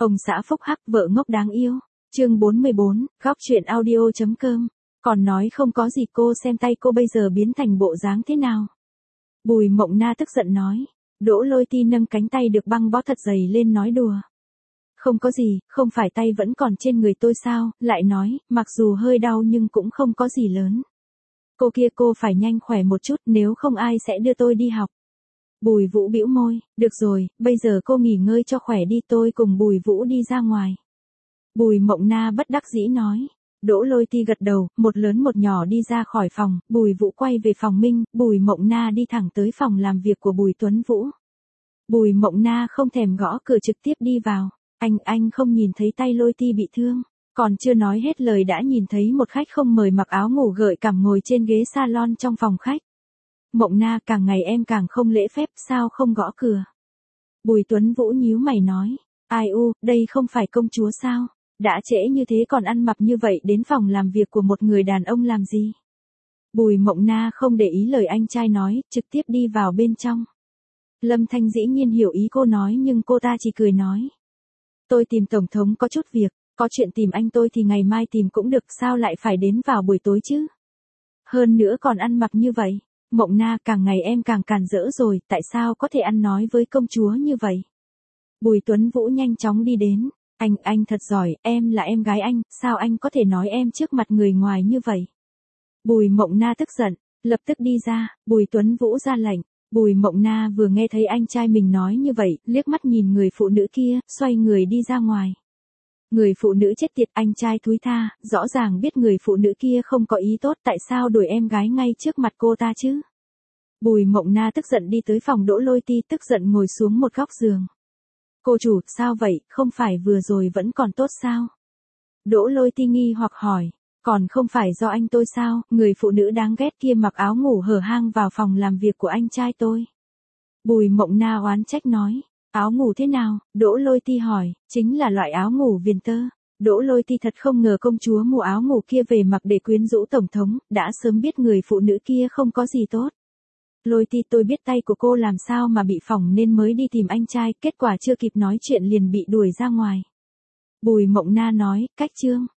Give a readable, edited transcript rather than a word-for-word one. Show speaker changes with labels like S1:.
S1: Ông xã phúc hắc vợ ngốc đáng yêu. Chương 44, góc truyện audio.com. Còn nói không có gì, cô xem tay cô bây giờ biến thành bộ dáng thế nào. Bùi Mộng Na tức giận nói. Đỗ Lôi Ti nâng cánh tay được băng bó thật dày lên nói đùa. Không có gì, không phải tay vẫn còn trên người tôi sao, lại nói, mặc dù hơi đau nhưng cũng không có gì lớn. Cô kia, cô phải nhanh khỏe một chút, nếu không ai sẽ đưa tôi đi học. Bùi Vũ bĩu môi, được rồi, bây giờ cô nghỉ ngơi cho khỏe đi, tôi cùng Bùi Vũ đi ra ngoài. Bùi Mộng Na bất đắc dĩ nói. Đỗ Lôi Ti gật đầu, một lớn một nhỏ đi ra khỏi phòng, Bùi Vũ quay về phòng Minh, Bùi Mộng Na đi thẳng tới phòng làm việc của Bùi Tuấn Vũ. Bùi Mộng Na không thèm gõ cửa trực tiếp đi vào. Anh không nhìn thấy tay Lôi Ti bị thương. Còn chưa nói hết lời đã nhìn thấy một khách không mời mặc áo ngủ gợi cảm ngồi trên ghế salon trong phòng khách. Mộng Na, càng ngày em càng không lễ phép, sao không gõ cửa? Bùi Tuấn Vũ nhíu mày nói. Ai u, đây không phải công chúa sao? Đã trễ như thế còn ăn mặc như vậy đến phòng làm việc của một người đàn ông làm gì? Bùi Mộng Na không để ý lời anh trai nói, trực tiếp đi vào bên trong. Lâm Thanh dĩ nhiên hiểu ý cô nói nhưng cô ta chỉ cười nói. Tôi tìm Tổng thống có chút việc, có chuyện tìm anh tôi thì ngày mai tìm cũng được, sao lại phải đến vào buổi tối chứ? Hơn nữa còn ăn mặc như vậy. Mộng Na, càng ngày em càng càn rỡ rồi, tại sao có thể ăn nói với công chúa như vậy? Bùi Tuấn Vũ nhanh chóng đi đến. Anh thật giỏi, em là em gái anh, sao anh có thể nói em trước mặt người ngoài như vậy? Bùi Mộng Na tức giận, lập tức đi ra, Bùi Tuấn Vũ ra lệnh. Bùi Mộng Na vừa nghe thấy anh trai mình nói như vậy, liếc mắt nhìn người phụ nữ kia, xoay người đi ra ngoài. Người phụ nữ chết tiệt, anh trai thúi tha, rõ ràng biết người phụ nữ kia không có ý tốt, tại sao đuổi em gái ngay trước mặt cô ta chứ? Bùi Mộng Na tức giận đi tới phòng Đỗ Lôi Ti, tức giận ngồi xuống một góc giường. Cô chủ, sao vậy, không phải vừa rồi vẫn còn tốt sao? Đỗ Lôi Ti nghi hoặc hỏi, còn không phải do anh tôi sao, người phụ nữ đáng ghét kia mặc áo ngủ hở hang vào phòng làm việc của anh trai tôi. Bùi Mộng Na oán trách nói, áo ngủ thế nào? Đỗ Lôi Ti hỏi, chính là loại áo ngủ viền tơ. Đỗ Lôi Ti thật không ngờ công chúa mua áo ngủ kia về mặc để quyến rũ tổng thống, đã sớm biết người phụ nữ kia không có gì tốt. Lôi Ti, tôi biết tay của cô làm sao mà bị phỏng nên mới đi tìm anh trai, kết quả chưa kịp nói chuyện liền bị đuổi ra ngoài. Bùi Mộng Na nói, cách chương.